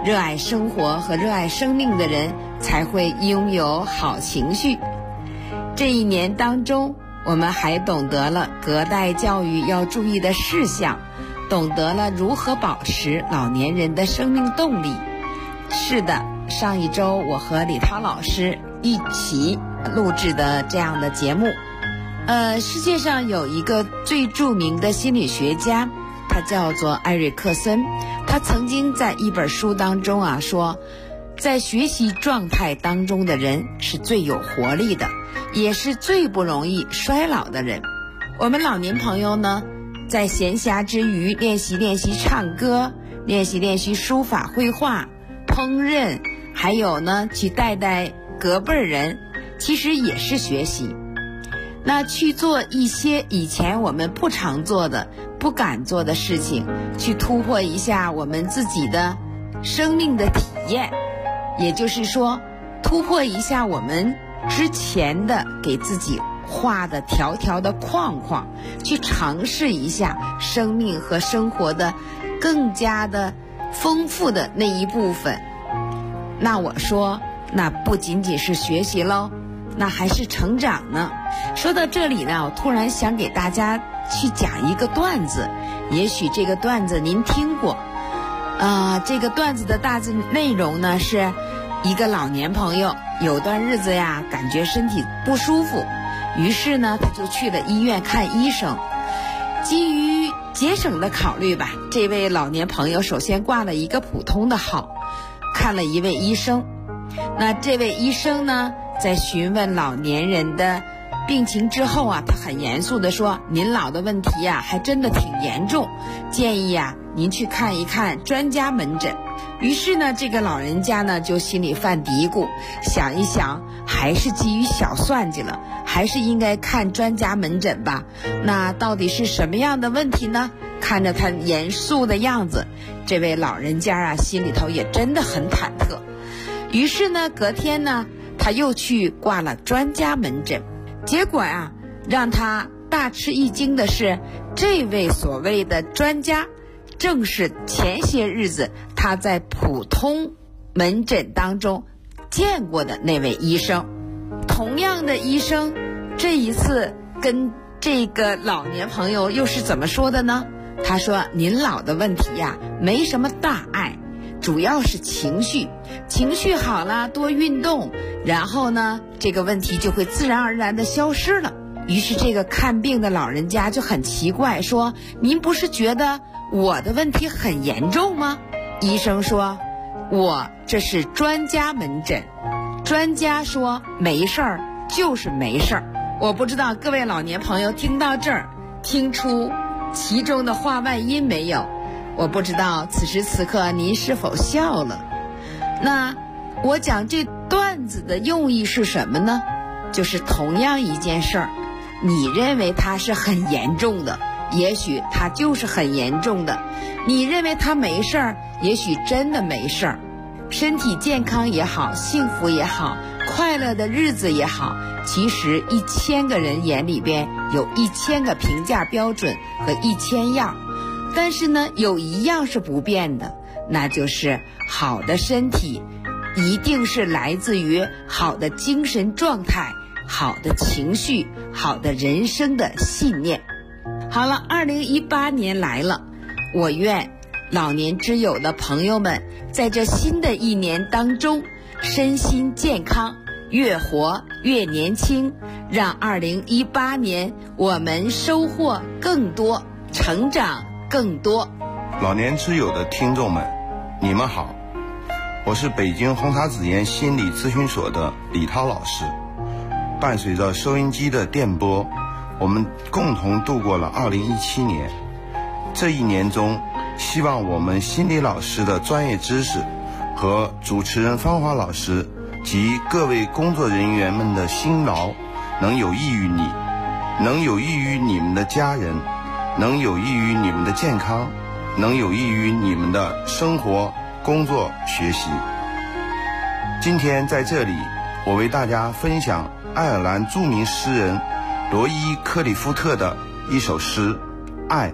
S2: 热爱生活和热爱生命的人才会拥有好情绪。这一年当中，我们还懂得了隔代教育要注意的事项，懂得了如何保持老年人的生命动力。是的，上一周我和李涛老师一起录制的这样的节目。世界上有一个最著名的心理学家，他叫做艾瑞克森。他曾经在一本书当中说，在学习状态当中的人是最有活力的，也是最不容易衰老的人。我们老年朋友呢，在闲暇之余练习唱歌，练习书法绘画、烹饪，还有呢去带隔辈人，其实也是学习。那去做一些以前我们不常做的、不敢做的事情，去突破一下我们自己的生命的体验，也就是说突破一下我们之前的给自己画的条条的框框，去尝试一下生命和生活的更加的丰富的那一部分。那我说，那不仅仅是学习咯，那还是成长呢。说到这里呢，我突然想给大家去讲一个段子，也许这个段子您听过。这个段子的大致内容呢，是一个老年朋友有段日子呀，感觉身体不舒服，于是呢他就去了医院看医生。基于节省的考虑吧，这位老年朋友首先挂了一个普通的号，看了一位医生。那这位医生呢，在询问老年人的病情之后他很严肃地说，您老的问题还真的挺严重，建议您去看一看专家门诊。于是呢，这个老人家呢就心里犯嘀咕，想一想，还是基于小算计了，还是应该看专家门诊吧。那到底是什么样的问题呢？看着他严肃的样子，这位老人家心里头也真的很忐忑。于是呢，隔天呢，他又去挂了专家门诊。结果让他大吃一惊的是，这位所谓的专家正是前些日子他在普通门诊当中见过的那位医生。同样的医生，这一次跟这个老年朋友又是怎么说的呢？他说，您老的问题没什么大碍，主要是情绪好了，多运动，然后呢这个问题就会自然而然的消失了。于是这个看病的老人家就很奇怪，说，您不是觉得我的问题很严重吗？医生说，我这是专家门诊，专家说没事儿就是没事儿。我不知道各位老年朋友听到这儿听出其中的话外音没有？我不知道此时此刻您是否笑了。那我讲这段子的用意是什么呢？就是同样一件事儿，你认为它是很严重的，也许它就是很严重的；你认为它没事儿，也许真的没事儿。身体健康也好，幸福也好，快乐的日子也好，其实1000个人眼里边有1000个评价标准和1000样，但是呢，有一样是不变的，那就是好的身体一定是来自于好的精神状态、好的情绪、好的人生的信念。好了，2018年来了，我愿老年之友的朋友们在这新的一年当中身心健康，越活越年轻，让2018年我们收获更多，成长更多。
S22: 老年之友的听众们，你们好，我是北京红塔紫妍心理咨询所的李涛老师。伴随着收音机的电波，我们共同度过了2017年。这一年中，希望我们心理老师的专业知识和主持人芳华老师及各位工作人员们的辛劳能有益于你，能有益于你们的家人，能有益于你们的健康，能有益于你们的生活、工作、学习。今天在这里，我为大家分享爱尔兰著名诗人罗伊·克里夫特的一首诗《爱》。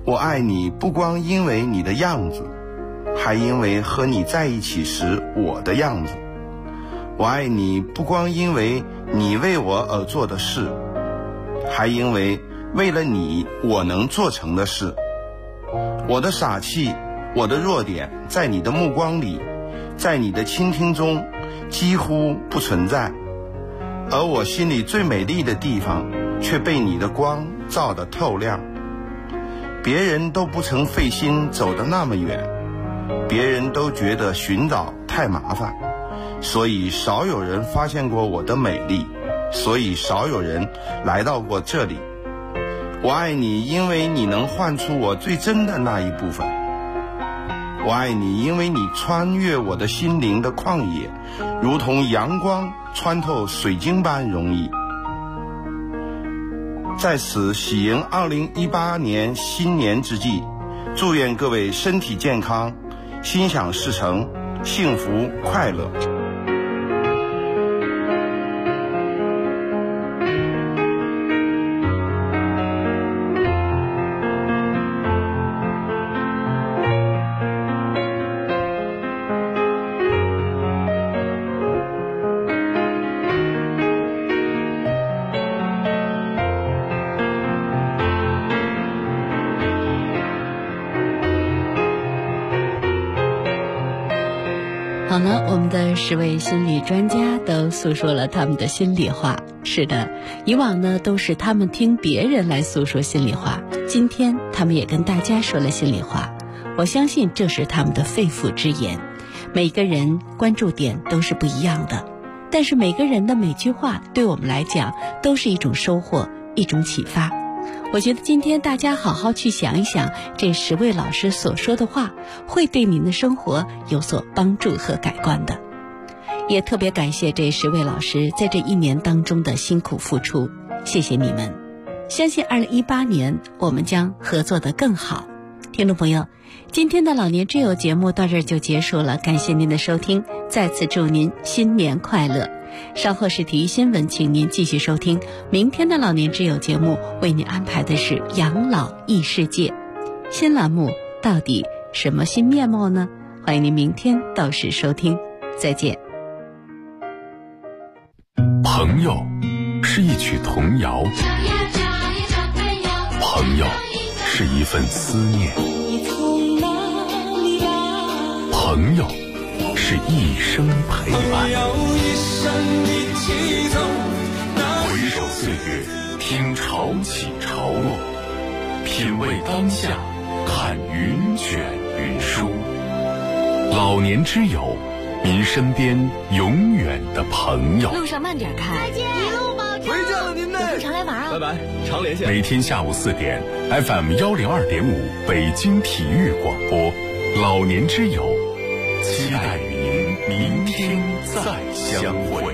S22: 我爱你不光因为你的样子，还因为和你在一起时我的样子。我爱你不光因为你为我而做的事，还因为为了你我能做成的事。我的傻气，我的弱点，在你的目光里，在你的倾听中几乎不存在，而我心里最美丽的地方却被你的光照得透亮。别人都不曾费心走得那么远，别人都觉得寻找太麻烦，所以少有人发现过我的美丽，所以少有人来到过这里。我爱你，因为你能唤出我最真的那一部分。我爱你，因为你穿越我的心灵的旷野，如同阳光穿透水晶般容易。在此喜迎2018年新年之际，祝愿各位身体健康，心想事成，幸福快乐。
S9: 好了，我们的10位心理专家都诉说了他们的心里话。是的，以往呢都是他们听别人来诉说心里话，今天他们也跟大家说了心里话。我相信这是他们的肺腑之言。每个人关注点都是不一样的，但是每个人的每句话对我们来讲都是一种收获，一种启发。我觉得今天大家好好去想一想，这10位老师所说的话会对您的生活有所帮助和改观的。也特别感谢这10位老师在这1年当中的辛苦付出，谢谢你们。相信2018年我们将合作得更好。听众朋友，今天的老年之友节目到这儿就结束了，感谢您的收听，再次祝您新年快乐。稍后是体育新闻，请您继续收听。明天的老年之友节目为您安排的是养老异世界新栏目，到底什么新面貌呢？欢迎您明天到时收听，再见。
S3: 朋友是一曲童谣，朋友是一份思念，朋友是一生陪伴。回首岁月，听潮起潮落，品味当下，看云卷云舒。老年之友，您身边永远的朋友。
S10: 路上慢点开，再见，一路保重。
S3: 回见了您嘞，
S10: 以后常来玩啊。
S3: 拜拜，常连线。每天下午4点 ，FM 102.5北京体育广播，老年之友，期待与您明天再相会。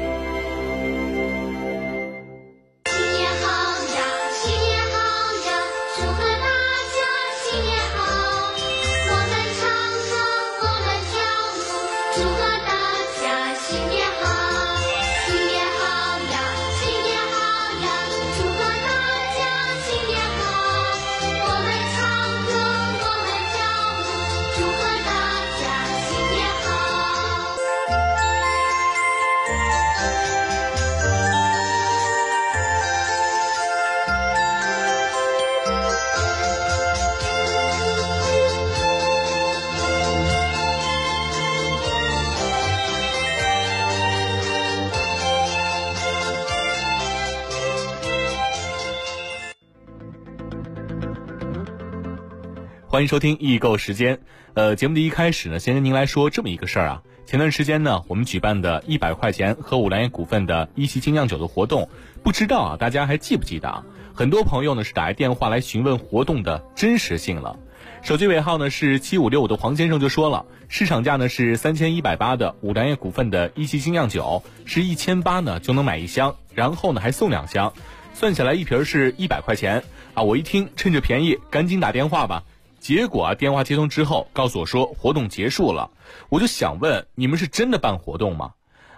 S7: 欢迎收听易购时间。节目的一开始呢，先跟您来说这么一个事儿啊。前段时间呢，我们举办的100块钱喝五粮液股份的一汽精酿酒的活动，不知道啊大家还记不记得啊？很多朋友呢是打来电话来询问活动的真实性了。手机尾号呢是7565的黄先生就说了，市场价呢是3180的五粮液股份的一汽精酿酒，是1800呢就能买1箱，然后呢还送2箱，算下来一瓶是100块钱啊。我一听趁着便宜赶紧打电话吧。结果啊，电话接通之后告诉我说活动结束了，我就想问，你们是真的办活动吗？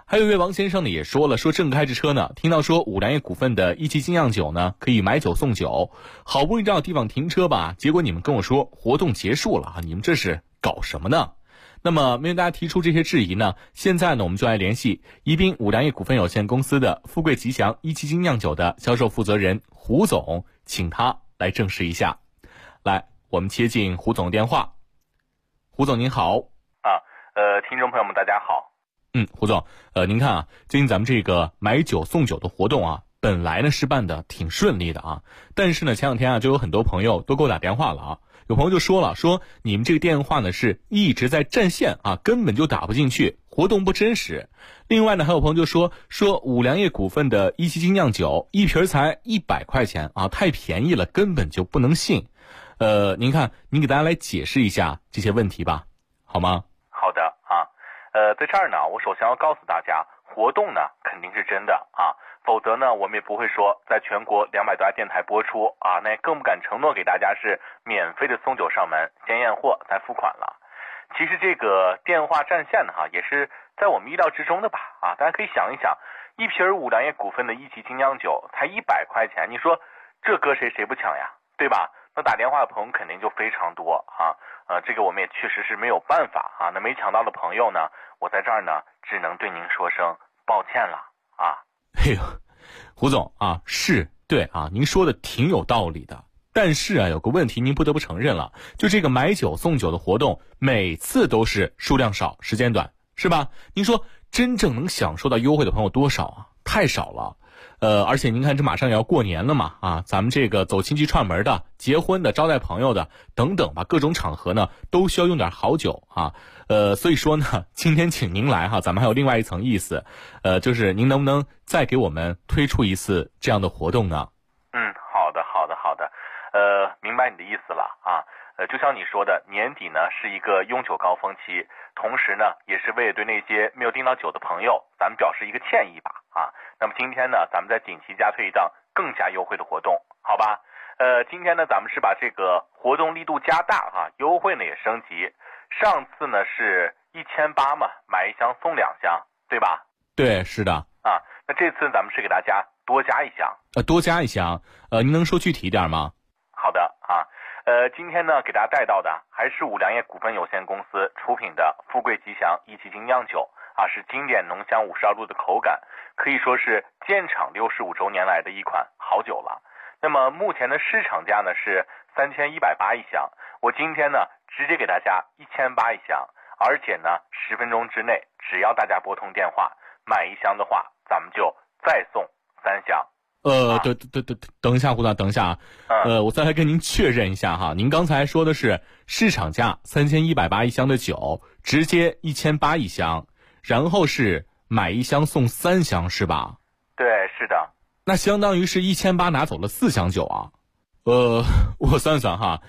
S7: 还有一位王先生呢也说了，说正开着车呢，听到说五粮液股份的一期精酿酒呢可以买酒送酒，好不容易找地方停车吧，结果你们跟我说活动结束了，你们这是搞什么呢？那么面对大家提出这些质疑呢，现在呢我们就来联系宜宾五粮液股份有限公司的富贵吉祥一期精酿酒的销售负责人胡总，请他来证实一下。来，我们接进胡总电话。胡总您好。
S4: 听众朋友们大家好。
S7: 胡总，您看啊，最近咱们这个买酒送酒的活动啊，本来呢是办的挺顺利的啊，但是呢前两天啊就有很多朋友都给我打电话了啊，有朋友就说了，说你们这个电话呢是一直在占线啊，根本就打不进去，活动不真实。另外呢还有朋友就说五粮液股份的一期精酿酒一瓶才100块钱啊，太便宜了，根本就不能信。您看，您给大家来解释一下这些问题吧，好吗？
S4: 好的啊，在这儿呢，我首先要告诉大家，活动呢肯定是真的啊，否则呢我们也不会说在全国200多家电台播出啊，那也更不敢承诺给大家是免费的送酒上门，先验货再付款了。其实这个电话占线呢也是在我们意料之中的吧啊，大家可以想一想，一瓶五粮液股份的一期精酿酒才100块钱，你说这搁谁不抢呀，对吧？那打电话的朋友肯定就非常多啊，这个我们也确实是没有办法啊。那没抢到的朋友呢，我在这儿呢只能对您说声抱歉了啊。
S7: 哎呦，胡总啊，是对啊，您说的挺有道理的。但是啊，有个问题您不得不承认了，就这个买酒送酒的活动，每次都是数量少，时间短，是吧？您说真正能享受到优惠的朋友多少啊？太少了。而且您看，这马上也要过年了嘛啊，咱们这个走亲戚串门的、结婚的、招待朋友的等等吧，各种场合呢都需要用点好酒啊。所以说呢，今天请您来哈，咱们还有另外一层意思，就是您能不能再给我们推出一次这样的活动呢？
S4: 好的，明白你的意思了啊。就像你说的，年底呢是一个用酒高峰期，同时呢也是为了对那些没有订到酒的朋友，咱们表示一个歉意吧啊。那么今天呢，咱们再紧急加推一档更加优惠的活动，好吧？今天呢，咱们是把这个活动力度加大啊，优惠呢也升级。上次呢是1800嘛，买1箱送2箱，对吧？
S7: 对，是的。
S4: 啊，那这次咱们是给大家多加1箱。
S7: 多加1箱，您能说具体一点吗？
S4: 好的啊。今天呢，给大家带到的还是五粮液股份有限公司出品的富贵吉祥一期精酿酒啊，是经典浓香52度的口感，可以说是建厂65周年来的一款好酒了。那么目前的市场价呢是3180一箱，我今天呢直接给大家1800一箱，而且呢10分钟之内，只要大家拨通电话买1箱的话，咱们就再送3箱。
S7: 等一下，胡总，等一下啊，我再来跟您确认一下哈，您刚才说的是市场价3180一箱的酒，直接1800一箱，然后是买1箱送3箱是吧？
S4: 对，是的。
S7: 那相当于是1800拿走了4箱酒啊。我算算哈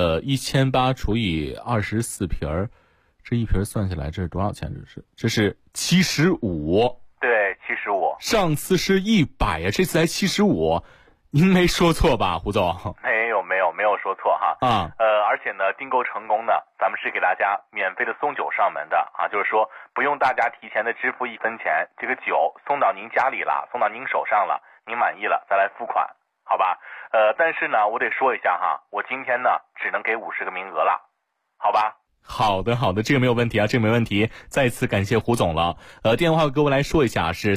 S7: ，1800除以24瓶，这一瓶算下来这是多少钱？这是75。
S4: 对，75。
S7: 上次是100呀，这次才75，您没说错吧，胡总？
S4: 没有说错哈。而且呢，订购成功呢，咱们是给大家免费的送酒上门的啊，就是说不用大家提前的支付1分钱，这个酒送到您家里了，送到您手上了，您满意了再来付款，好吧？但是呢，我得说一下哈，我今天呢只能给50个名额了，好吧？
S7: 好的，这个没有问题啊，这个没问题。再次感谢胡总了。电话给我来说一下是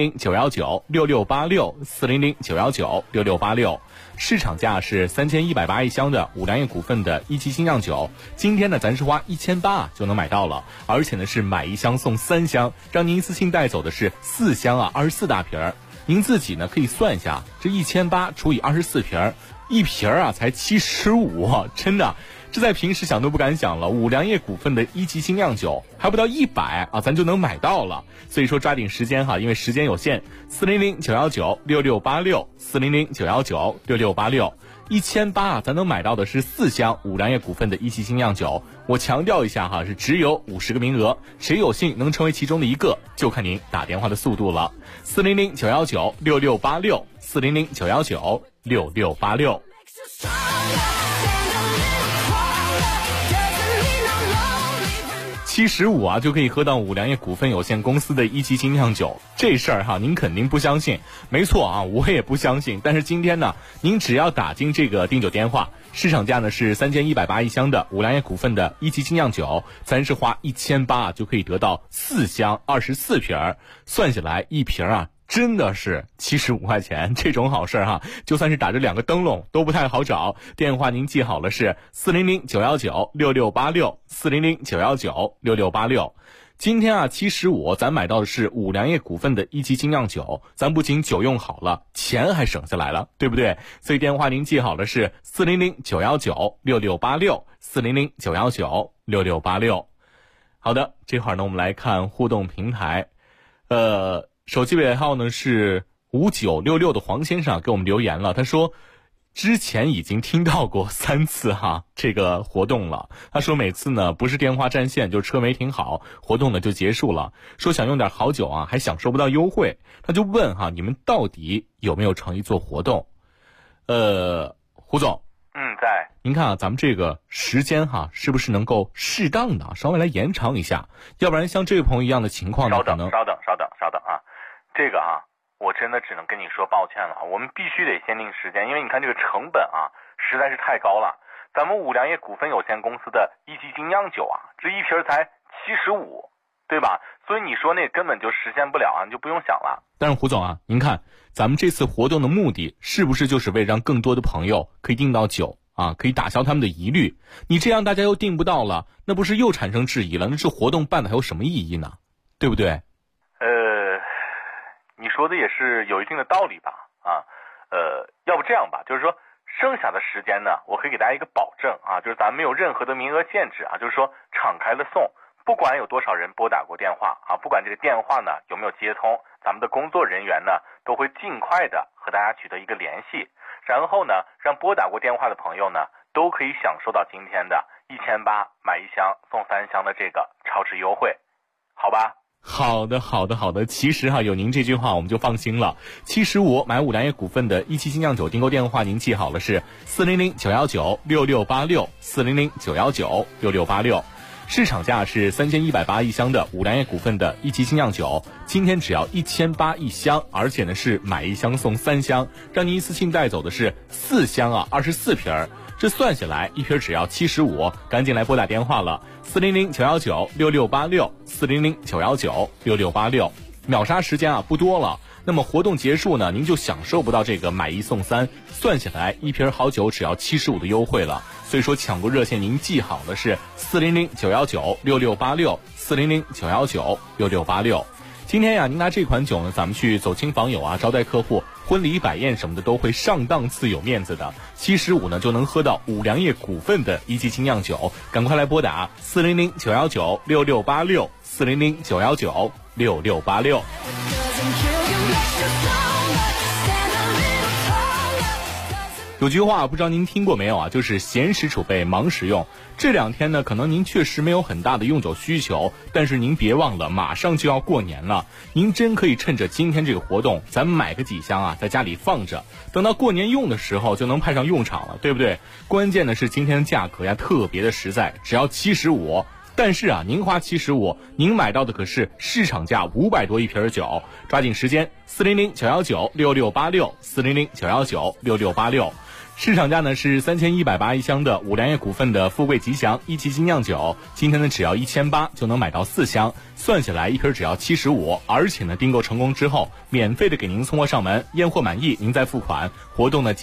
S7: 400-919-6686，400-919-6686。市场价是3180一箱的五粮液股份的一期精酿酒。今天呢，咱是花1800就能买到了，而且呢是买1箱送3箱，让您一次性带走的是4箱啊，24大瓶。您自己呢可以算一下，这1800除以24瓶，一瓶啊才75，真的。这在平时想都不敢想了，五粮液股份的一期精酿酒还不到100啊，咱就能买到了。所以说抓紧时间哈，因为时间有限。400-919-6686，400-919-6686，1800啊，咱能买到的是4箱五粮液股份的一期精酿酒。我强调一下哈，是只有50个名额，谁有幸能成为其中的一个，就看您打电话的速度了。400-919-6686，400-919-6686。7 75啊就可以喝到五粮液股份有限公司的一级精酿酒，这事儿哈您肯定不相信，没错啊，我也不相信。但是今天呢，您只要打进这个订酒电话，市场价呢是3180一箱的五粮液股份的一级精酿酒，咱是花1800就可以得到4箱24瓶，算下来一瓶啊真的是75块钱，这种好事哈，就算是打着2个灯笼都不太好找。电话您记好了是400-919-6686，400-919-6686。今天啊75，咱买到的是五粮液股份的一级精酿酒，咱不仅酒用好了，钱还省下来了，对不对？所以电话您记好了是400-919-6686，400-919-6686。好的，这会儿呢我们来看互动平台，手机尾号呢是5966的黄先生给我们留言了，他说之前已经听到过3次这个活动了。他说每次呢不是电话占线就车没停好，活动呢就结束了，说想用点好酒还享受不到优惠，他就问你们到底有没有诚意做活动？胡总，
S4: 在。
S7: 您看咱们这个时间是不是能够适当的稍微来延长一下？要不然像这位朋友一样的情况呢，
S4: 稍等啊，这个我真的只能跟你说抱歉了，我们必须得限定时间，因为你看这个成本实在是太高了。咱们五粮液股份有限公司的一级精酿酒这一瓶才75，对吧？所以你说那根本就实现不了你就不用想了。
S7: 但是胡总您看咱们这次活动的目的是不是就是为让更多的朋友可以订到酒可以打消他们的疑虑？你这样大家又订不到了，那不是又产生质疑了？那这活动办的还有什么意义呢？对不对？
S4: 你说的也是有一定的道理吧？要不这样吧，就是说剩下的时间呢，我可以给大家一个保证就是咱没有任何的名额限制就是说敞开了送，不管有多少人拨打过电话不管这个电话呢有没有接通，咱们的工作人员呢都会尽快的和大家取得一个联系，然后呢让拨打过电话的朋友呢都可以享受到今天的1800买1箱送3箱的这个超值优惠，好吧？
S7: 好的，其实有您这句话我们就放心了。75买五粮液股份的一期精酿酒订购电话您记好了是400-919-6686，400-919-6686。市场价是3180一箱的五粮液股份的一期精酿酒，今天只要1800一箱，而且呢是买1箱送3箱，让您一次性带走的是4箱24瓶，这算下来一瓶只要75，赶紧来拨打电话了，400-919-6686，400-919-6686。秒杀时间不多了，那么活动结束呢，您就享受不到这个买1送3，算下来一瓶好酒只要75的优惠了。所以说抢购热线您记好了是400-919-6686，400-919-6686。今天您拿这款酒呢，咱们去走亲访友招待客户，婚礼摆宴什么的都会上档次有面子的。75呢就能喝到五粮液股份的一级精酿酒，赶快来拨打400-919-6686，400-919-6686。有句话不知道您听过没有就是闲时储备忙时用。这2天呢可能您确实没有很大的用酒需求，但是您别忘了马上就要过年了，您真可以趁着今天这个活动咱买个几箱在家里放着，等到过年用的时候就能派上用场了，对不对？关键的是今天的价格特别的实在，只要75，但是您花75，您买到的可是市场价500多一瓶酒，抓紧时间，400-919-6686，400-919-6686。市场价呢是3180一箱的五粮液股份的富贵吉祥一级精酿酒，今天呢只要1800就能买到4箱，算下来一瓶只要75，而且呢订购成功之后免费的给您送货上门，验货满意您再付款。活动呢